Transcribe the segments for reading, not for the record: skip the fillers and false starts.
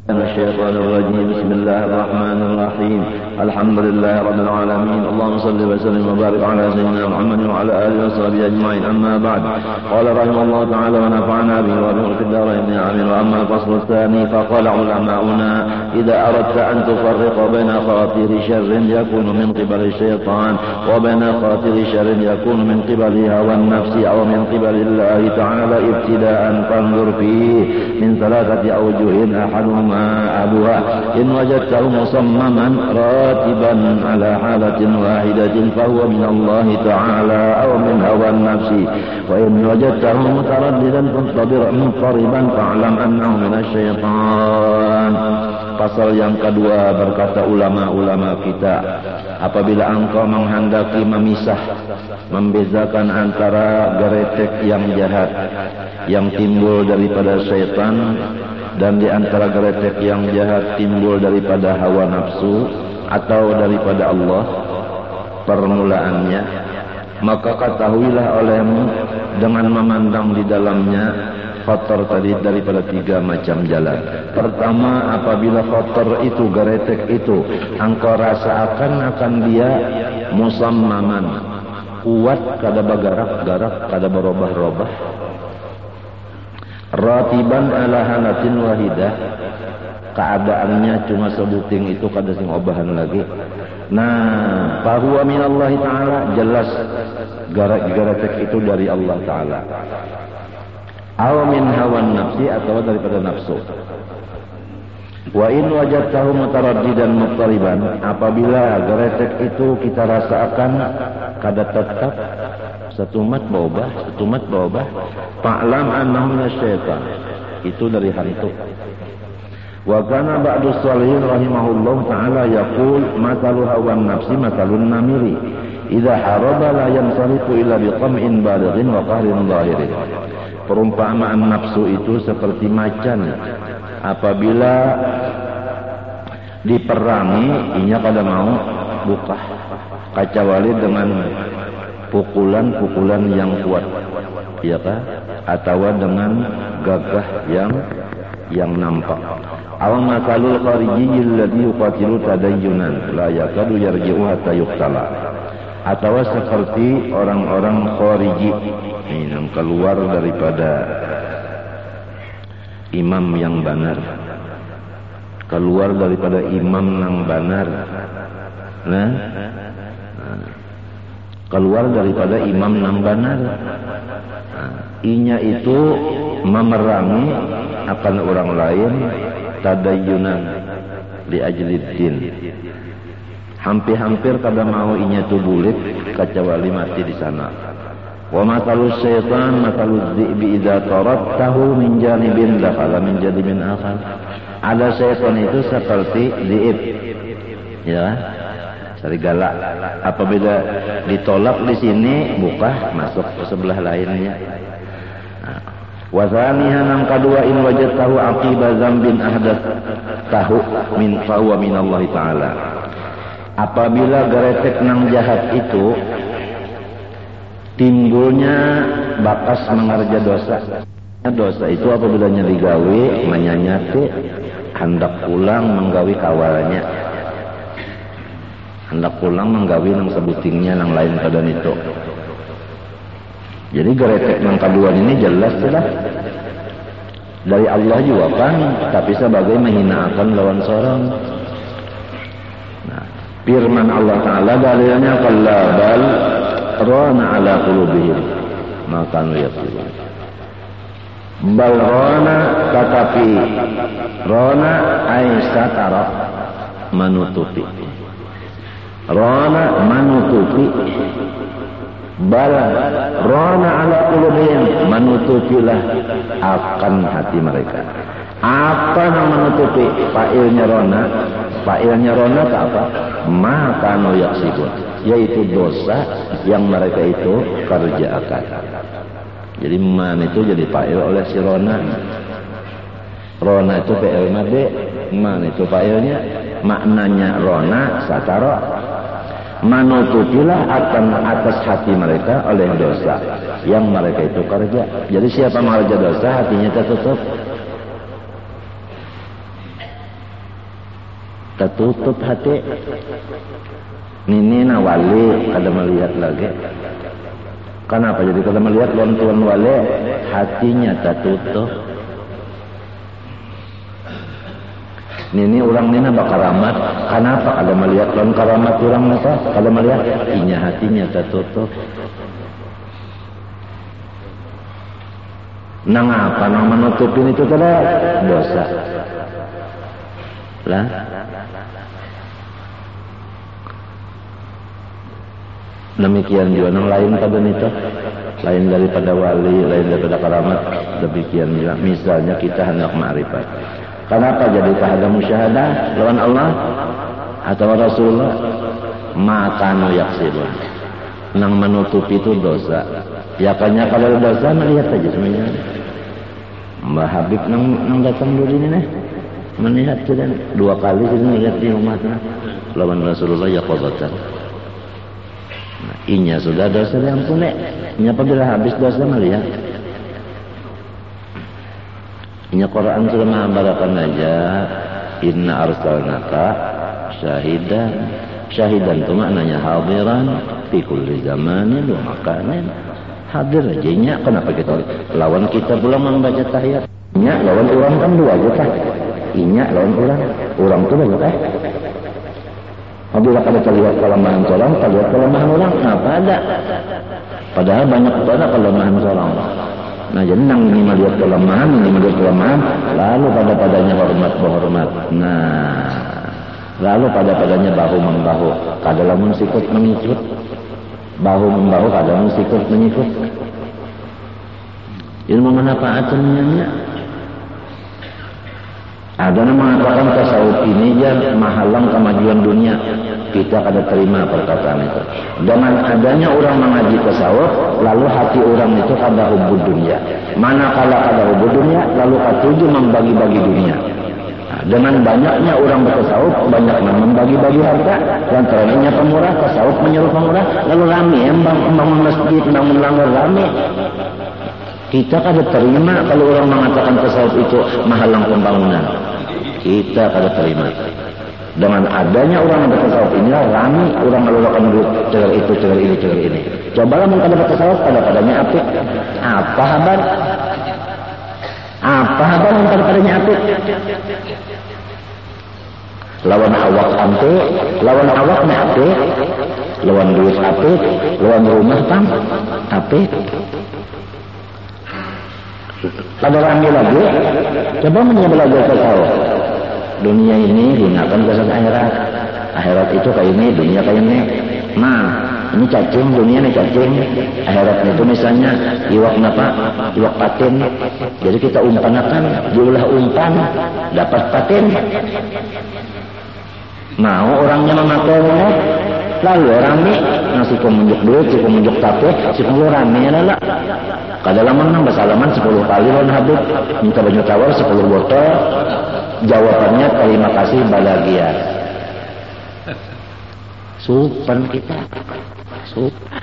من الشيطان الرجيم. بسم الله الرحمن الرحيم. الحمد لله رب العالمين. اللهم صل وسلم وبارك على سيدنا محمد وعلى اله وصحبه اجمعين. اما بعد، قال رحمه الله تعالى ونفعنا به وبه في الدارين امين. واما الفصل الثاني فقال علماؤنا: اذا اردت ان تفرق بين خاطر شر يكون من قبل الشيطان وبين خاطر شر يكون من قبل هوى النفس او من قبل الله تعالى ابتداء، فانظر فيه من ثلاثه اوجه: احدهما أبوها إن وجدته مصمما راتبا على حالة واحدة فهو من الله تعالى أو من هوى النفس، وإن وجدته مترددا مضطربا فاعلم أنه من الشيطان. Pasal yang kedua, berkata ulama-ulama kita, apabila engkau menghendaki memisah, membezakan antara geretek yang jahat yang timbul daripada syaitan dan di antara geretek yang jahat timbul daripada hawa nafsu atau daripada Allah permulaannya, maka ketahuilah olehmu dengan memandang di dalamnya khotor tadi daripada tiga macam jalan. Pertama, apabila khotor itu, geretek itu, engkau rasakan akan dia musammaman, kuat, kada bagarak-garak, kada berubah-ubah, ratiban ala halatin wahidah, keadaannya cuma sebuting itu, kada sing obahan lagi. Nah, fahuwa minallahi ta'ala, jelas geretek itu dari Allah ta'ala. Aw min hawan nafsi, atau daripada nafsu. Wa in wajadtahu mutaraddidan muqtariban, apabila geretek itu kita rasakan kada tetap, setumat berubah, fa'lam annahu minasyaitan, itu dari hantu. Wa kana ba'du shalihin rahimahullah ta'ala yaqul: matalu hawan nafsi matalun namiri idza haraba la yansarifu illa biqam'in balighin wa qahrin zahirin. Perumpamaan nafsu itu seperti macan, apabila diperangi inya kada mau buka, kecuali dengan pukulan-pukulan yang kuat, iya kah? Atau dengan gagah yang nampak. Aw masalul kharijiyil ladzi yuqatilu tadayyunan la yakadu yarji'u hatta yuqtala. Atau seperti orang-orang khariji yang keluar daripada imam yang benar, keluar daripada imam yang benar, keluar daripada imam yang benar. Inya itu memerangi akan orang lain tadayyunan li ajli din, hampir-hampir kada mau inya tu bulit kecuali mati di sana. Wa matalus syaitan mataluz dhi'bi idza tarattahu min janibin dakhala min janibin akhar. Ada syaitan itu seperti dhi'ib, ya, serigala. Apabila ditolak di sini, buka masuk ke sebelah lainnya. Wa thaniha, yang kedua, in wajadtahu aqiba dzambin ahdath tahu min fahuwa minallahi ta'ala. Apabila geretek nang jahat itu timbulnya bakas mengerja dosa. Dosa itu apabila digawe menyanyati, hendak pulang menggawi kawalnya, hendak pulang menggawi nang sebutingnya nang lain kadan itu. Jadi geretek nang kedua ini jelas sudah dari Allah juga kan, tapi sebagai menghinakan lawan seorang. Nah, firman Allah Ta'ala dalilnya kalla bal rana ala qulubihim maka yaksibun. Bal rana, tetapi rana ay satara, menutupi. Rana menutupi. Bal rana ala qulubihim, menutupilah akan hati mereka. Apa yang menutupi? Fa'ilnya rona apa? Maka yaksibun, yaitu dosa yang mereka itu kerjakan. Jadi man itu jadi fa'il oleh si rona. Rona itu fa'il made, man itu fa'ilnya. Maknanya rona satara, menutupilah akan atas hati mereka oleh dosa yang mereka itu kerja. Jadi siapa mengerja dosa, hatinya tertutup. tertutup hati. Nini na wali kada melihat lagi. Kenapa jadi kada melihat tuan wali hatinya tertutup. Nini orang nina bakaramat. Kenapa kada melihat karamat orang nata? Kada melihat hatinya tertutup. Nang apa nang menutupin itu kada dosa. Lah demikian juga nang lain pada itu, lain daripada wali, lain daripada karamat, demikian juga misalnya kita hendak ma'rifat. Kenapa jadi ada musyahadah lawan Allah atau Rasulullah? Makanu yaksibun. Nang menutupi itu dosa. Ya kanya kalau dosa melihat saja semuanya. Mbah Habib nang datang dulu ini nih. Melihat sudah 2 kali sudah melihat di umatnya lawan Rasulullah ya qadatan. Nah, inya sudah dosa diampuni. Inya apabila habis dosa melihat. Inya Quran sudah mengabarkan aja inna arsalnaka syahidan. Syahidan itu maknanya hadiran fi kulli zamanin wa makanin. Hadir aja inya. Kenapa kita lawan kita pula membaca tahiyat? Inya lawan orang kan 2 aja kan. Inya lawan orang itu banyak apabila kada terlihat kelemahan seorang, terlihat kelemahan orang, apa ada? Padahal banyak pada kelemahan seorang. Nah jadi nang ini melihat kelemahan, lalu padanya hormat. Nah, lalu padanya bahu membahu, kada lamun sikut mengikut, bahu membahu kada lamun sikut mengikut. Ilmu manfaatnya. Ada yang mengatakan tasawuf ini ya menghalang kemajuan dunia. Kita kada terima perkataan itu. Dengan adanya orang mengaji tasawuf, lalu hati orang itu kada hubud dunia. Manakala kada hubud dunia, lalu katuju membagi-bagi dunia. Nah, dengan banyaknya orang bertasawuf, banyak membagi-bagi harta, dan teranginya pemurah, tasawuf menyuruh pemurah, lalu rame, membangun masjid, membangun langgar rame. Kita kada terima kalau orang mengatakan tasawuf itu menghalang pembangunan. Kita kada terima. Dengan adanya orang yang bertasawuf ini rame orang meluarkan duit cegar ini. Cobalah mengkada bertasawuf padanya apik. Apa habar padanya apik? Lawan awak apik, lawan awak apik, lawan duit apik, lawan rumah pang apik. Pada rame lagi, coba belajar tasawuf. Dunia ini gunakan kesan akhirat. Akhirat itu kayak ini, dunia kayak ini. Nah, ini cacing, dunia ini cacing. Akhirat itu misalnya iwak napa? Iwak patin. Jadi kita umpanakan, diulah umpan, dapat patin. Mau orangnya memakainya, lalu rame, ngasih pemunjuk duit, si pemunjuk tape, si pemunjuk rame lah. Kadang menang bersalaman 10 kali lawan Habib, minta baju tawar 10 botol. Jawabannya terima kasih bahagia. Supan kita. Supan.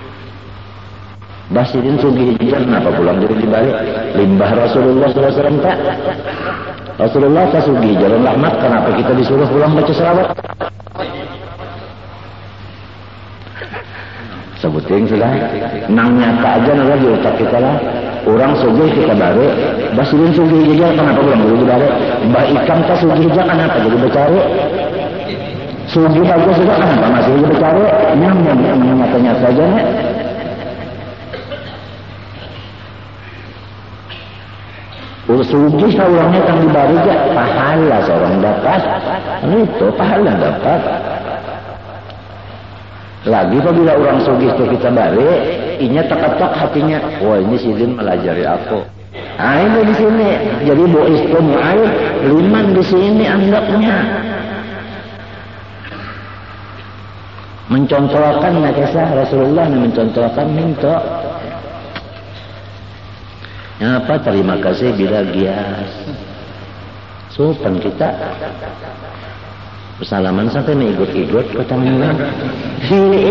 Basirin sugih hijau kenapa pulang dari dibalik? Limbah Rasulullah SAW tak? Rasulullah tak sugih jalan rahmat, kenapa kita disuruh pulang baca selawat? Sebutin sudah. Nang nyata aja lagi utak kita lah. Orang sugih kita balik, basirin sugih hijau kenapa pulang dulu dibalik? Mbah ikan tak sugih hijau kenapa jadi bercari? Sugih aja sudah kenapa masih jadi bercari? Nyaman nyata-nyata aja nih. Sugih orangnya kan dibalik ya pahala seorang dapat. Itu pahala dapat. Lagi apabila orang sugih itu kita balik, inya tak hatinya, wah ini sidin melajari aku. Ah ini di sini, jadi bois itu mu'aib, liman di sini anggapnya. Mencontohkan kisah Rasulullah yang mencontohkan minta. Apa terima kasih bila gias. Sopan kita. Bersalaman sampai mengikut-ikut ke tangan. Sini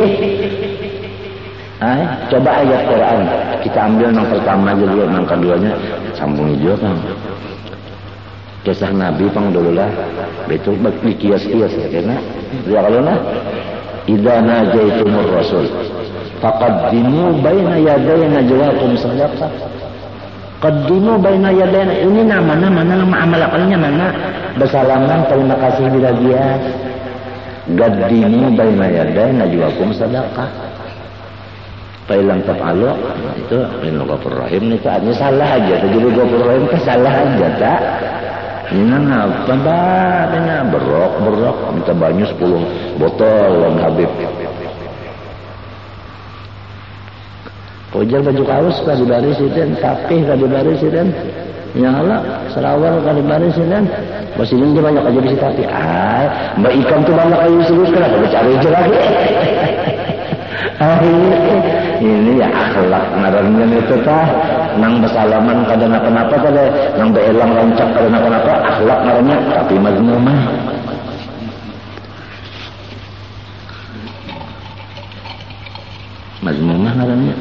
coba ayat Quran. Kita ambil yang pertama aja dulu, yang keduanya sambung hijau kan. Kisah Nabi pangdolah betul dikias-kias ya kena. Ya kalau nah idza najaitumur rasul faqaddimu baina yaday najwakum sadaqah. Qaddimu baina yaday, ini nama amal akalnya mana? Bersalaman, terima kasih bila dia. Qaddimu baina yaday najwakum sadaqah. Failam taf'alu, itu Innal Ghafurur Rahim itu artinya salah aja. Jadi Ghafurur Rahim itu salah aja tak. Ini apa badanya berok minta banyu 10 botol Om Habib. Ujar baju kaos ka dibarisin, tapih ka dibarisin. Nyala serawal ka dibarisin. Basiling dia banyak aja bisa tapih. Mbak ikan tuh banyak aja serius kenapa cari aja lagi. Ini ya akhlak ngarannya itu tah nang bersalaman kadang kenapa tadi nang beelang loncak kadang kenapa akhlak ngarannya tapi mazmumah. Mazmumah ngarannya.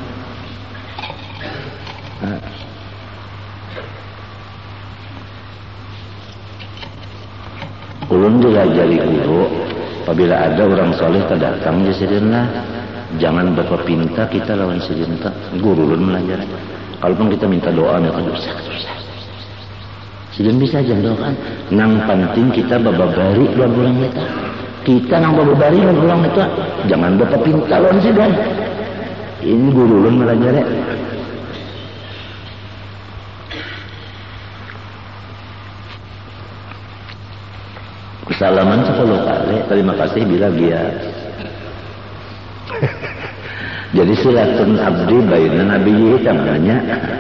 Ulun diajari guru apabila ada orang soleh terdatang di sirina jangan bapak pinta kita lawan sirina guru ulun belajar. Kalaupun kita minta doa ya kan susah. Sidin bisa aja doakan nang penting kita bababari dua bulan kita nang bababari dua bulan itu jangan bapak pinta lawan sirina. Ini guru ulun belajar ya. Salaman 10 kali, terima kasih bila dia. Jadi silatun abdi baina nabiyyi namanya.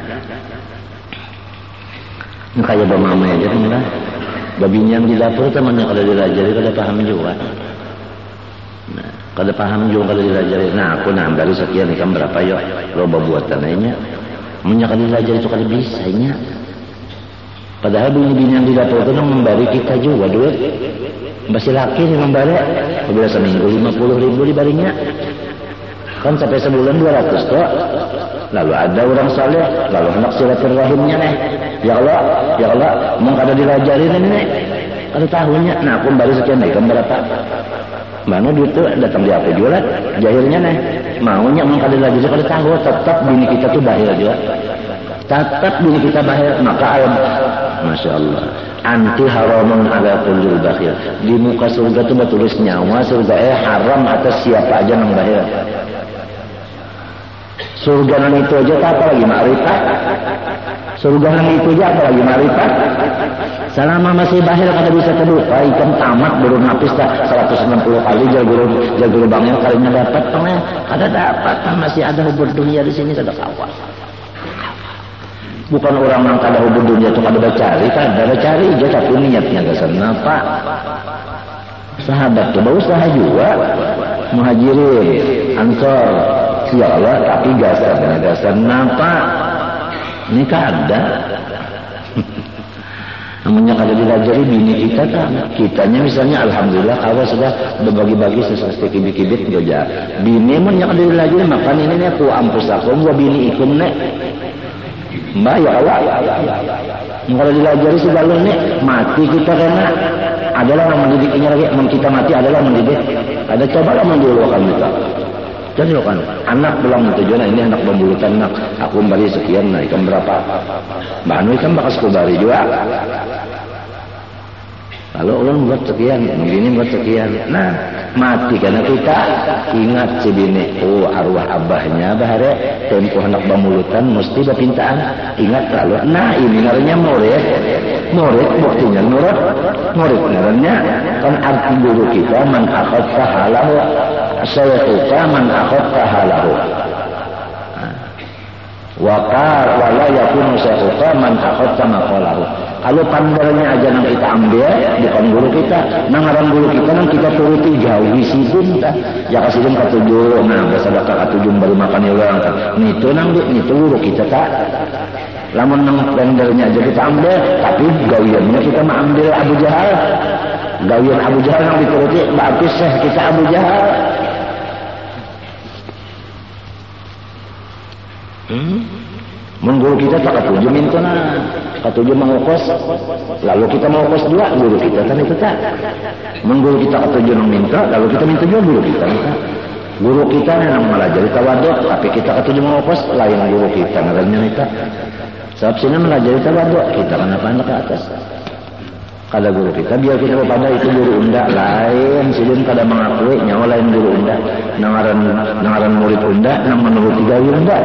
Ini kayak bamama aja enggak. Babinyang di dapur temannya kalau dilajari kada paham juga. Nah, kada paham juga kalau dilajari. Nah, aku nambah sekian ikan berapa yo? Loba buatannya. Munya kada dilajari itu kada bisanya. Padahal bini-bini yang di dapur itu memberi kita juga duit. Masih laki nih memberi. Apabila seminggu 50.000 dibarinya. Kan sampai sebulan 200 tuh. Lalu ada orang saleh, lalu anak silaturahimnya nih. Ya Allah, mau kada dilajarin ini nih. Kada tahunya, nah aku memberi sekian nih, kan berapa? Mana duit tuh datang di apa jualan? Jahilnya nih. Maunya mau kada dilajarin, kada tahu. Tetap bini kita tuh bahil juga. Tetap bini kita bahil, maka Masya Allah. Anti haramun ala kullil bakhil. Di muka surga itu bertulis nyawa surga haram atas siapa aja yang bahil. Surga nang itu aja apa lagi ma'rifat. Surga nang itu aja apa lagi ma'rifat. Selama masih bahil kada bisa terlupa ikan tamat baru napis tak 160 kali jago bangnya kalinya dapat pengen kada dapat masih ada hubur dunia di sini kada kawan. Bukan orang yang kada hubur dunia itu kada cari aja tapi niatnya kesan apa. Sahabat itu berusaha juga muhajirin ansor siapa tapi gasan apa ini kada. Namanya kada dilajari bini kita kan. Kitanya misalnya alhamdulillah kalau sudah berbagi-bagi sesuatu kibit-kibit aja. Bini mun yang kada dilajari makan ini nih ku ampusakum wa bini ikum nek. Mbak ya Allah. Kalau dilajari segala nih mati kita karena adalah yang mendidiknya lagi. Kita mati adalah mendidik. Ada cobalah mendulukan kita. Jadi kan anak belum tujuan ini anak pembulutan anak. Aku bari sekian naikkan berapa? Mbak Anu kan bakal sekubari juga. Kalau orang buat sekian, begini buat sekian. Nah, mati karena kita ingat si bini. Oh, arwah abahnya bahare tempo anak pembulutan mesti berpintaan. Ingat lalu. Nah, ini namanya murid buktinya nurut. Murid namanya kan arti guru kita man akhad fahalahu. Saya suka man akhad fahalahu. Waqal wala yakunu sayuqa man akhadta maqalahu. Kalau pandarnya aja nang kita ambil bukan guru kita, nang ngaran guru kita nang kita turuti jauhi sidin tah. Ya kasidin katujuh, nah bersedekah katujuh baru makan orang tah. Nitu nang nitu guru kita tak. Lamun nang pandarnya aja kita ambil, tapi gawiannya kita mengambil Abu Jahal. Gawian Abu Jahal nang dituruti berarti syekh kita Abu Jahal. Mun guru kita tak katuju mintuna, katuju mangokos, lalu kita mangokos dua guru kita kan itu tak. Mun guru kita katuju minta, lalu kita minta juga guru kita. Guru kita yang malah jadi tawaduk, tapi kita katuju mangokos, lain guru kita ngarannya kita. Sebab sini malah jadi tawaduk, kita kenapa anak ke atas. Kada guru kita biar kita pada itu guru unda lain sidin kada mengakui nyawa lain guru unda nangaran murid unda nang menurut tiga unda.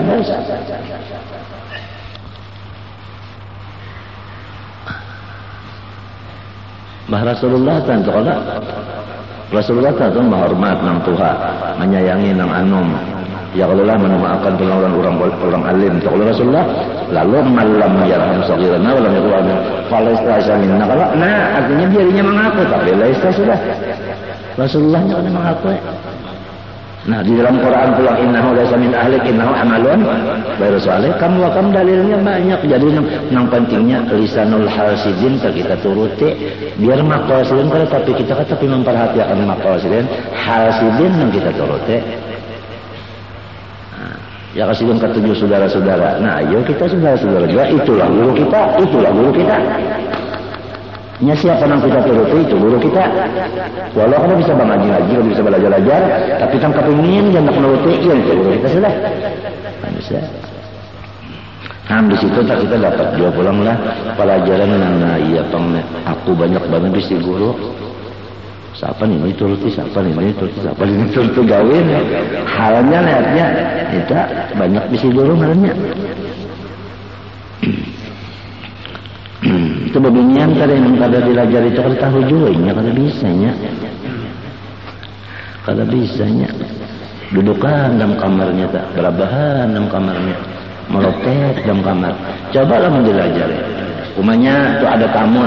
Bah Rasulullah tentu kada Rasulullah tentu menghormat nang Tuhan menyayangi nang anom. Ya kalau lah memaafkan penolakan orang alim. Kalau Rasulullah lalu malam yarham saghirana walam yaqul falaista minna. Kalau artinya dirinya mengaku tapi laista sudah. Rasulullah jangan mengaku. Nah di dalam Quran pulang innahu laisa min ahlik innahu amalun ghairu salih. Kamu dalilnya banyak. Jadi nang pentingnya lisanul hasidin kita turuti biar maqasidin tapi kita tapi memperhatikan maqasidin hasidin yang kita turuti. Ya kasih ketujuh saudara-saudara. Nah, ayo kita saudara-saudara juga. Itulah guru kita. Nya siapa yang kita turuti itu guru kita. Walau kita bisa mengaji, bisa belajar, tapi kan kepingin jangan menuruti ya itu guru kita sudah. Bisa. Di situ tak kita dapat juga pulang lah pelajaran yang iya aku banyak banget bisi guru. Siapa nih turuti, siapa nih turuti gawin. Halnya lihatnya kita banyak bisi dulu malahnya. Itu beginian kada dilajari itu kada tahu juga kada bisanya. Dudukan dalam kamarnya tak berabahan dalam kamarnya, melotek dalam kamar. Cobalah mendilajari. Umanya tu ada tamu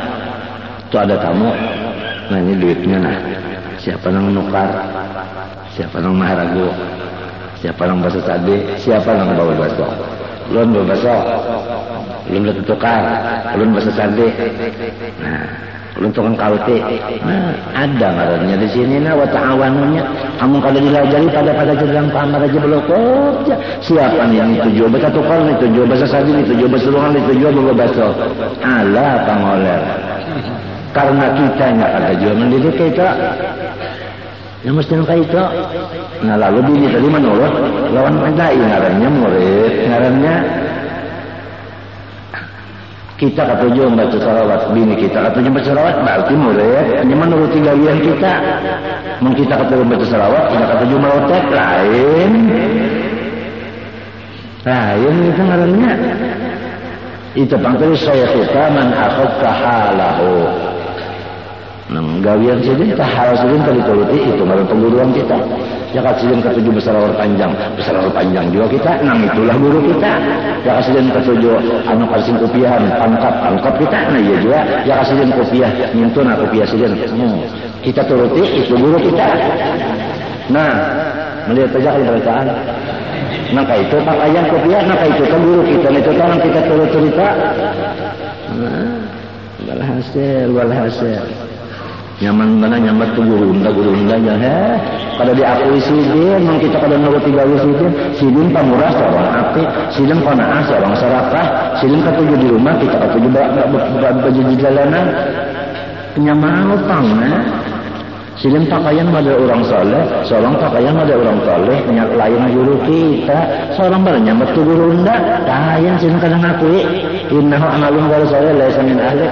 Nah ini duitnya nah. Siapa yang nukar? Siapa yang maharagu? Siapa yang bahasa tadi? Siapa yang bawa baso? Ulun bawa baso. Ulun bertukar. Ulun bahasa tadi. Nah, ulun tukang kauti. Nah, ada ngarannya di sini nah wa ta'awanunya. Kamu kalau dilajari pada dalam kamar aja belum kerja. Siapa yang dituju bahasa tukar, dituju bahasa tadi, dituju bahasa lungan, dituju bawa baso. Alah pangoler. Karena kita ada juga mendidik kita yang mesti kayak itu. Nah lalu bini tadi menurut lawan pendai ngarannya murid ngarannya kita katuju membaca salawat bini kita katuju membaca salawat berarti murid hanya menurut galian kita. Mungkin kita katuju membaca salawat kita katuju melotek lain itu ngarannya itu pangkal saya kita man akhadka halahu. Nang gawian sidin tahal sidin tadi turuti itu ngaran pengguruan kita. Ya kasidin ketujuh besar panjang juga kita. Nang itulah guru kita. Ya kasidin ketujuh anu kasing kopiahan pangkap kita. Nah iya juga. Ya kasidin kopiah nyintuna kopiah sidin. Kita turuti itu guru kita. Nah melihat saja keberkahan. Maka itu pakaian kopiah, maka itu kan guru kita. Itu kan kita turut cerita. Walhasil. Nyaman mana nyambat tuh guru unda ya kada diakui sidin mang kita kada nuruti gawe sidin pamurah seorang apik sidin qanaah seorang sarakah sidin katuju di rumah kita katuju baju di jalanan penyamaan utangna sidin pakaian pada orang saleh seorang pakaian pada orang saleh lain guru kita seorang nyambat tuh guru unda lain sidin kada ngakui innahu amalun ghairu saleh laisa min ahli.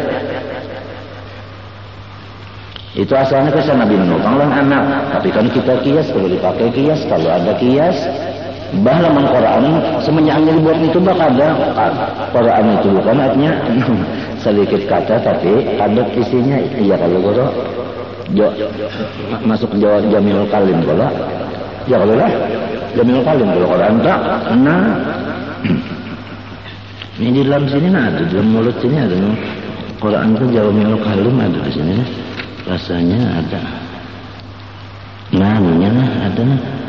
Itu asalnya ke Nabi menopang anak. Tapi kan kita kias, kalau dipakai kias, kalau ada kias. Bahlah Quran semenjak dibuat itu ada Quran itu bukan artinya sedikit kata tapi ada isinya. Iya kalau guru masuk Jamil Kalim kalau ya kalau lah Jamil Kalim kalau Quran tak. Nah ini di dalam sini ada di dalam mulut sini ada Quran itu Jamil Kalim ada di sini. Rasanya ada naninya ada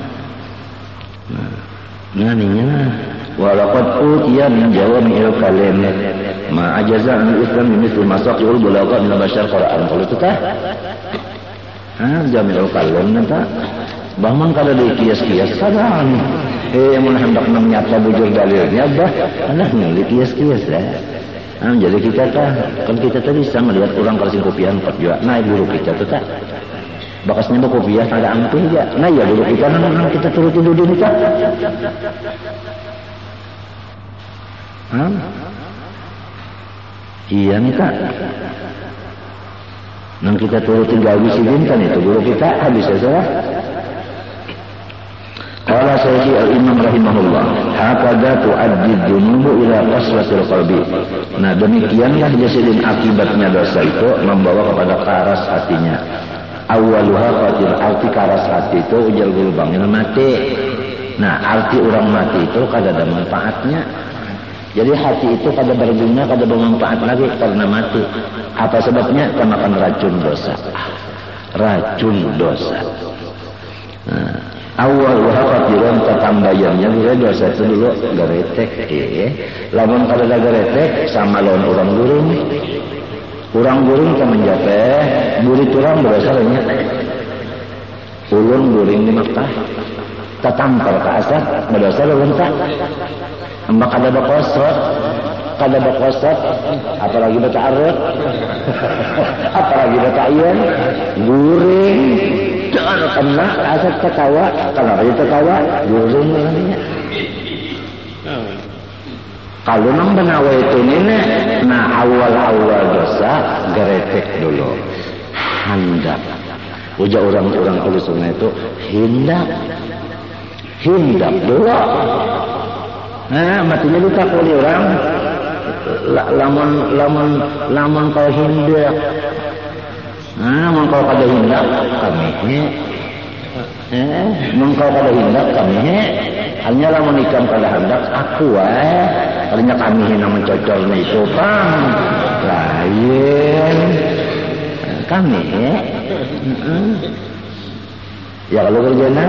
naninya walaqad utiya min jawami'il kalim ma ajaza an islam mithlu masaqul bulagha min bashar Quran kalau itu tah jami'ul kalim nata bahman kada di kias-kias sadaan Mun hendak nyata bujur dalilnya dah alah ngeulik kias-kias jadi kita kan kita tadi bisa melihat orang kasih kopiah 4 juta naik guru kita tuh tak bakasnya kopiah ada ampun ya nah ya guru kita nang kita turut tidur di kita iya nih kak nang kita turutin gawi si bintan itu guru kita habis saja qala sayyidi al-imam rahimahullah hakadha tu'addi dhunubu ila qaswatil qalbi. Nah demikianlah jasidin akibatnya dosa itu membawa kepada keras hatinya. Awaluha qatil arti keras hati itu ujar guru bangil mati. Nah arti orang mati itu kada ada manfaatnya. Jadi hati itu kada berguna, kada bermanfaat lagi karena mati. Apa sebabnya? Kemakan racun dosa. Racun dosa. Nah, awal wahafatiran ketambayannya bila dosa itu dulu garetek. Lamun kada ada garetek sama lawan orang gurung. Orang gurung ke menjateh, burit orang berdosa lainnya. Ulun guring di Makkah. Tetampar ke asap, berdosa lawan tak. Embak kada bakosot, apalagi baca arut, apalagi baca iyan, guring, jangan kena asal tertawa, kalau dia tertawa, guring namanya. Kalau nang benawa itu nenek, nah awal-awal dosa geretek dulu, hendak. Ujar orang-orang kulisunnya itu hindak dulu. Nah, matinya ditakuli orang lamun kau hindak. Nah, mun kau kada hindak kami mun kau kada hindak kami hanya lamun ikam kada hendak aku artinya kami hina mencocornya itu pang lain kami ya kalau kerjanya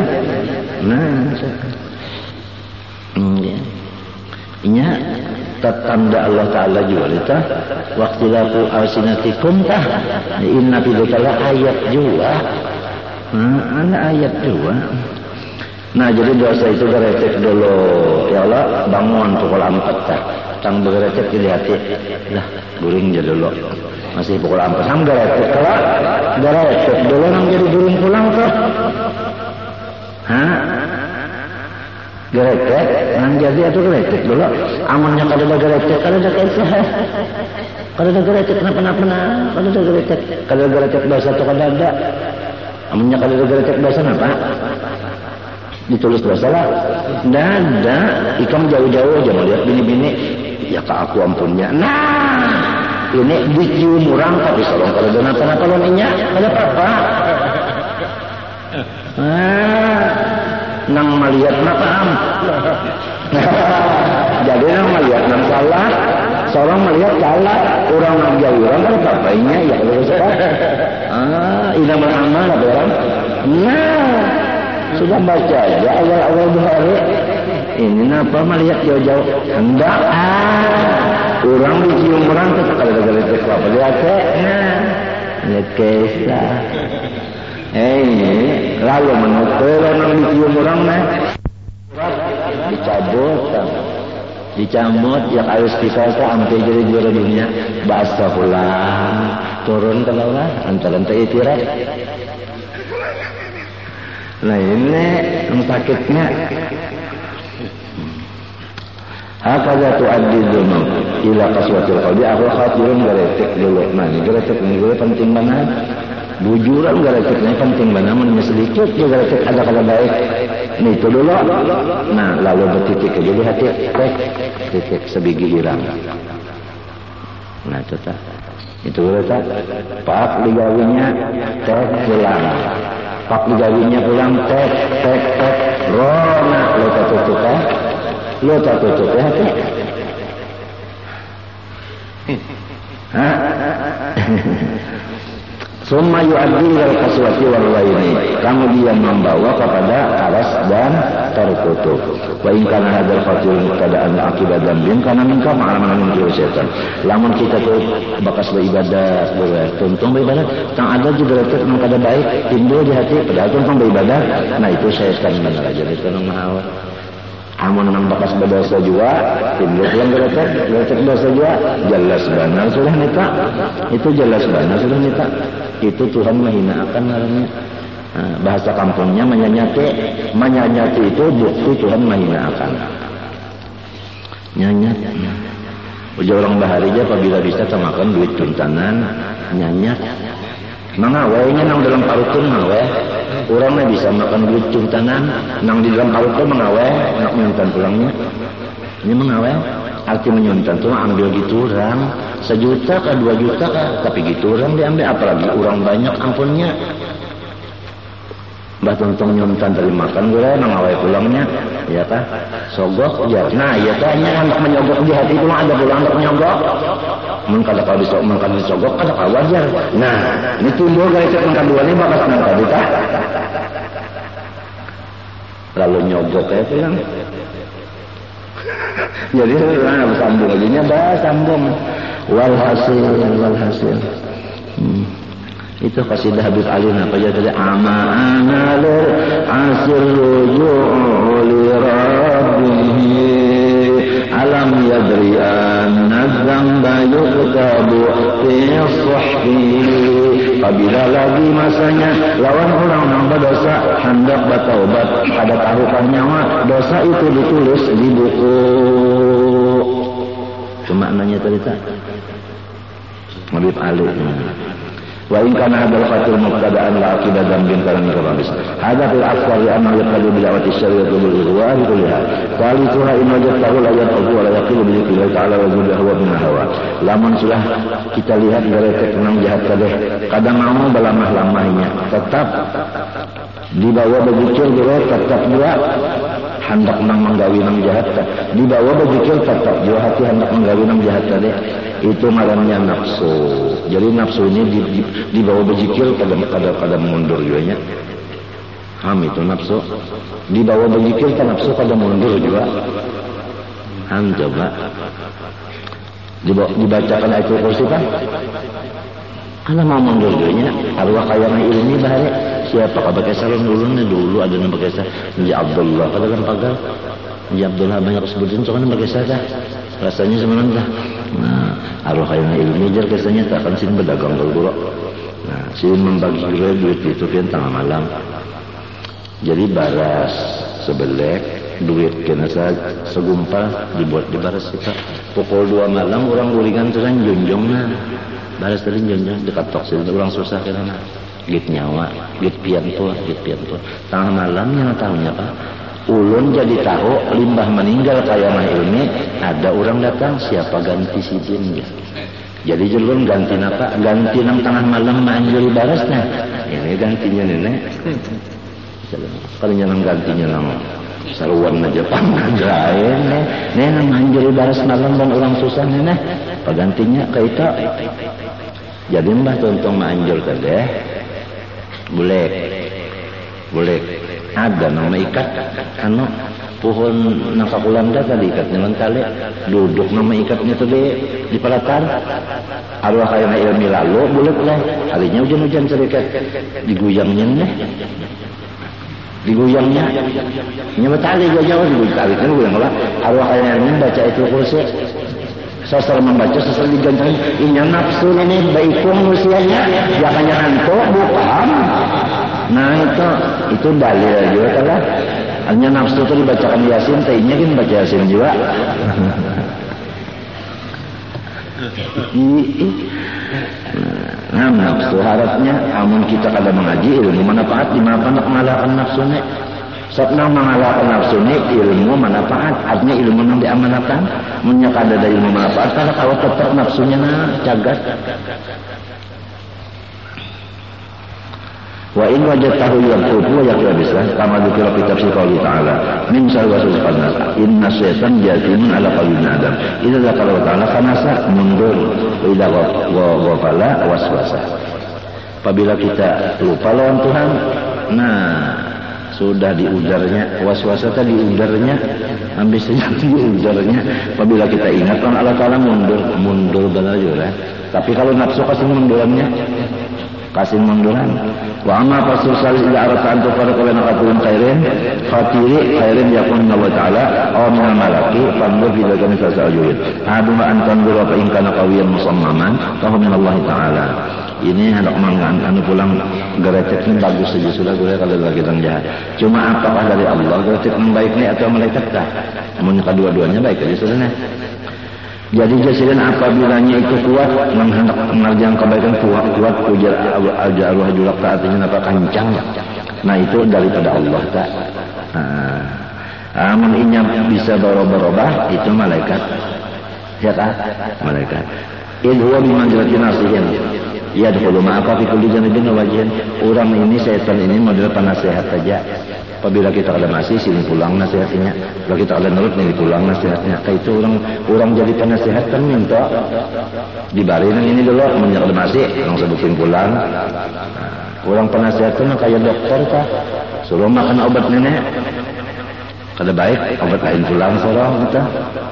nya tetanda Allah Ta'ala juga itu waktu laku alsinatikum tah inna fidukala ayat juga ada ayat juga. Nah jadi dosa itu geretek dulu ya Allah bangun pukul 4 tah tang begeretek di hati lah guring aja dulu masih pukul 4 sam geretek kalau geretek dulu nang jadi guring pulang tuh geretek, nang jadi atau geretek dulu. Amannya kada ada geretek, kada ada kisah. Kada ada geretek kenapa-napa, kada ada geretek. Kada ada geretek bahasa atau kada ada. Amannya kada ada geretek bahasa apa? Ditulis bahasa lah. Dada, ikam jauh-jauh aja melihat bini-bini. Ya kak aku ampunnya. Nah, ini dicium orang tapi salong kada ada napa-napa loninya, kada apa-apa. Nang melihat makaam jadi nang melihat nang salah seorang melihat salah orang nang jauh orang kan bapaknya ya kalau sekarang inamal amal ada orang sudah baca ya awal-awal Bukhari ini kenapa melihat jauh-jauh hendak orang dicium orang tetap kalau ada geletek apa lihat lihat kisah lalu menutup orang dicium orang dicabut ya harus kita sampai jadi juara dunia bahasa pula turun ke bawah antara itirat nah ini yang sakitnya hakadha tu'addi dzunub ila qaswatil qalbi aku khatirun geretek dulu nah ini geretek ini penting banget bujuran gereteknya penting banget menunya sedikit ya geretek ada kalau baik ini itu dulu nah lalu bertitik jadi hati titik sebiji hilang nah tetap itu geretek pak digawinya pulang pak digawinya pulang rona lo tak tutup ya hati Summa yu'addi ilal qaswati wal waini. Kemudian membawa kepada karas dan tertutup. Wa in kana hadzal qatil muqtada'an akibat dzambin kana minka ma'alaman min syaitan. Lamun kita tuh bakas beribadah, tuntung beribadah, tang ada juga retek nang kada baik timbul di hati padahal tuntung beribadah. Nah itu syaitan benar aja itu nang mahal. Amun nang bakas berdosa juga, timbul pulang berecek dosa juga, jelas benar sudah nita. Itu jelas benar sudah nita. Itu Tuhan menghinakan namanya. Bahasa kampungnya menyanyati itu bukti Tuhan menghinakan. Nyanyat. Ujar orang bahari aja apabila bisa makan duit juntanan, nyanyat. Mangawainya nang dalam parutun mangawai. Orangnya bisa makan duit juntanan, nang di dalam parutun mangawai, nak menyuntan pulangnya. Ini mangawai. Arti menyuntan tuh ambil gitu orang 1 juta ke 2 juta ke, tapi gitu orang diambil apalagi orang banyak ampunnya. Mbah tuntung nyuntan dari makan gue mangawai pulangnya, ya kah? Sogok ya. Nah, ya kayaknya anak menyogok di hati pulang ada pulang anak menyogok. Mun kada kalau disogok kada wajar. Nah, ini timbul guys yang kedua ini bakas nang tadi tah. Lalu nyogok kayak pulang. Jadi sambung aja sambung. Walhasil. Itu qasidah Habib Ali apa ya tadi amana lil asir ruju'u li rabbih alam yadri anna dzamba yuktabu fi sahbihi. Apabila lagi masanya lawan orang yang berdosa hendak bertaubat, ada tahukan nyawa dosa itu ditulis di buku. Cuma maknanya tadi tak Habib Ali. Wa in kana hadal fatul mubtada'an la aqidah dzambin kalam kabis. Hada fil afdal anna yaqulu bi da'wati syari'ah bil irwa' kulliha. Qalithuha in wajadtahu la yaqulu wa la yaqilu bi dzikri ta'ala wa judahu wa bin hawa. Lamun sudah kita lihat geretek menang jahat kadeh, kadang mau belamah-lamahnya tetap dibawa berzikir juga tetap juga hendak menang menggawi nang jahat. Dibawa berzikir tetap juga hati hendak menggawi nang jahat kadeh. Itu malamnya nafsu. Jadi nafsu ini dibawa berzikir kadang mundur juga. Itu nafsu. Dibawa berzikir kan nafsu kadang mundur juga. Coba. Dibacakan ayat kursi kan? Kalau mau mundur juga. Arwah kayang ilmi bahaya. Siapa pakai salon dulu ada yang pakai salon. Ya Abdullah pada kan pagal. Ya Abdullah banyak sebutin soalnya pakai salon. Rasanya sebenarnya. Nah, arwah kayaknya ilmu jar biasanya tak akan sini berdagang dulu. Nah, sini membagi duit itu kan tengah malam. Jadi baras sebelek duit kena segumpal dibuat di baras kita. Pukul 2 malam orang gulingan terus junjungna. Baras tadi junjung dekat tok sini orang susah kena. Git nyawa, git pian tuh. Tengah malamnya tahunya apa? Ulun jadi tahu limbah meninggal kayak mah ilmi ada orang datang siapa ganti si jin ya. Jadi jelun ganti apa? Ganti nang tengah malam manjuri barasnya. Ini gantinya nenek. Kalau nang gantinya nang saruan aja pangadrain nang manjuri baras malam dan orang susah nenek. Pagantinya kayak itu. Jadi mbah tuntung manjur teh. Boleh. Ada nama ikat anu pohon nakakulanda tadi ikatnya mentale duduk nama ikatnya tadi di palatar arwah kayana ilmi lalu bulat lah harinya hujan-hujan serikat diguyangnya nyemetali jauh diguyang kan gue lah arwah kayana ilmi baca itu kursi sasar membaca sasar diganteng inya nafsu ini baikung usianya jangan hantu bukan. Nah itu dalil juga lah. Hanya nafsu itu dibacakan Yasin, tainya kan baca Yasin juga. Nah nafsu harapnya, amun kita kada mengaji ilmu manfaat, di mana mengalahkan nafsunya. Sabna mengalahkan nafsunya ilmu manfaat, artinya ilmu yang diamanatkan. Menyak ada ilmu manfaat, karena kalau tetap nafsunya cagat. Wa in wajadtahu yaqutu wa yaqbisa kama dzikra fi tafsir qouli ta'ala min salwasil khannas inna syaitan jazimun ala qalbi adam idza dzakara ta'ala khanasa mundur wa idza ghafala waswasa. Apabila kita lupa lawan Tuhan, nah sudah di udarnya waswasa tadi di udarnya ambisinya di udarnya. Apabila kita ingat Allah Ta'ala mundur benar juga. Tapi kalau nafsu kasih mundurannya kasin munduran. Wa amma fasul salis ila arata antu farqa baina qatulin khairin khatiri khairin yakun Allah taala aw min malaki fandur fi dzalika misal ajrin. Adu ma an tanzura fa in kana qawiyan musammaman fa min Allah taala. Ini hendak mangan anu pulang gerecek ini bagus saja sudah gue kalau lagi tang jahat. Cuma apakah dari Allah gerecek yang baik ini atau malaikat kah? Mun kedua-duanya baik aja sudah. Jadi jasiran apabila itu kuat menghendak mengerjakan kebaikan kuat ujar arwah julak artinya apa kencang. Nah itu daripada Allah tak. Amun inya bisa berubah itu malaikat. Ya tak? Malaikat. Idhuwa bimanjilati nasihin. Ya dahulu ma'aka fi kulli janibin wajihin. Orang ini setan ini model penasehat saja. Apabila kita ada masih sini pulang nasihatnya. Kalau kita ada nurut nih pulang nasihatnya. Kayak itu orang jadi penasehat kan minta dibarin ini dulu menjadi masih langsung sebutin pulang. Orang penasehat kan kayak dokter kah? Suruh makan obat nenek. Kada baik obat lain pulang suruh kita.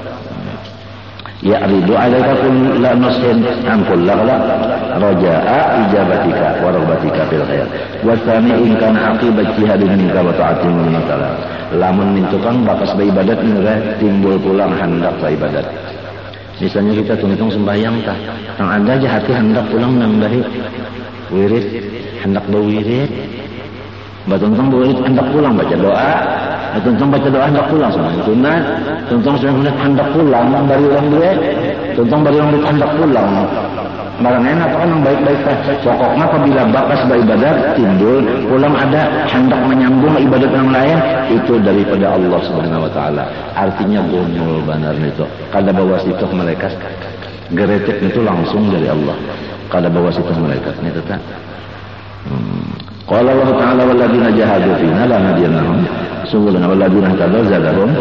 Ya'ridu alaika kullu nashin an kullu raja'a ijabatika wa rabbatika fil khair wa tsani in kana aqibat jihadin minka wa ta'atin min ta'ala lamun min tukang bakas ibadat nira timbul pulang hendak ibadat. Misalnya kita tungtung sembahyang tah tang ada aja hati hendak pulang nambahi wirid hendak berwirid batungtung berwirid hendak pulang baca doa. Tentang baca doa hendak pulang sama sunat, tentang sunat hendak pulang dari orang duit, tentang dari orang duit hendak pulang. Barang enak kan yang baik-baik kan. Pokoknya apabila bakas beribadat timbul pulang ada hendak menyambung ibadat yang lain itu daripada Allah Subhanahu Wa Taala. Artinya gomul benar itu. Kada bawa situ malaikat geretek itu langsung dari Allah. Kada bawa situ malaikat ini tetap. Qala Allah Ta'ala walladzina jahadu fina lanahdiyannahum subulana walladzina tadaw zadahum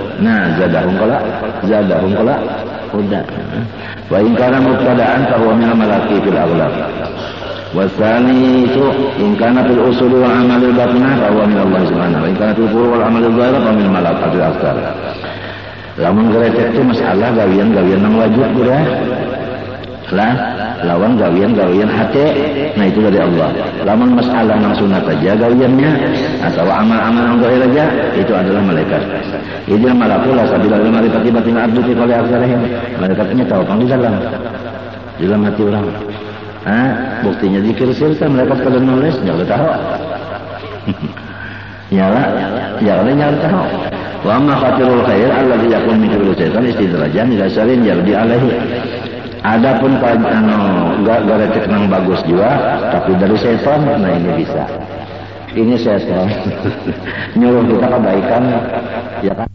zadahum qala huda wa in kana mubtada'an fa huwa min malaki fil aghlab wa tsani itu in kana fil usuli wal amali batna fa huwa min Allah subhanahu wa in kana fil furu' wal amali dhahira fa min malakatil asghar. Lamun gerecek itu masalah gawian-gawian nang wajib gura lah lawan gawian hati, nah itu dari Allah. Lamun masalah nang sunat aja gawiannya atau amal-amal yang zahir aja itu adalah malaikat. Ini malakul sabila lamari patibatin abdu fi qali akhirih. Malaikatnya tahu kan di dalam hati orang. Buktinya zikir sirta malaikat pada nulis enggak tahu. Nyala tahu. Wa amma khatirul khair alladhi yakun min kulli syaitan istidrajan ila syarrin yardi alaihi. Adapun enggak gerecek nang bagus juga, tapi dari setan, nah ini bisa. Ini setan nyuruh kita kebaikan, ya kan?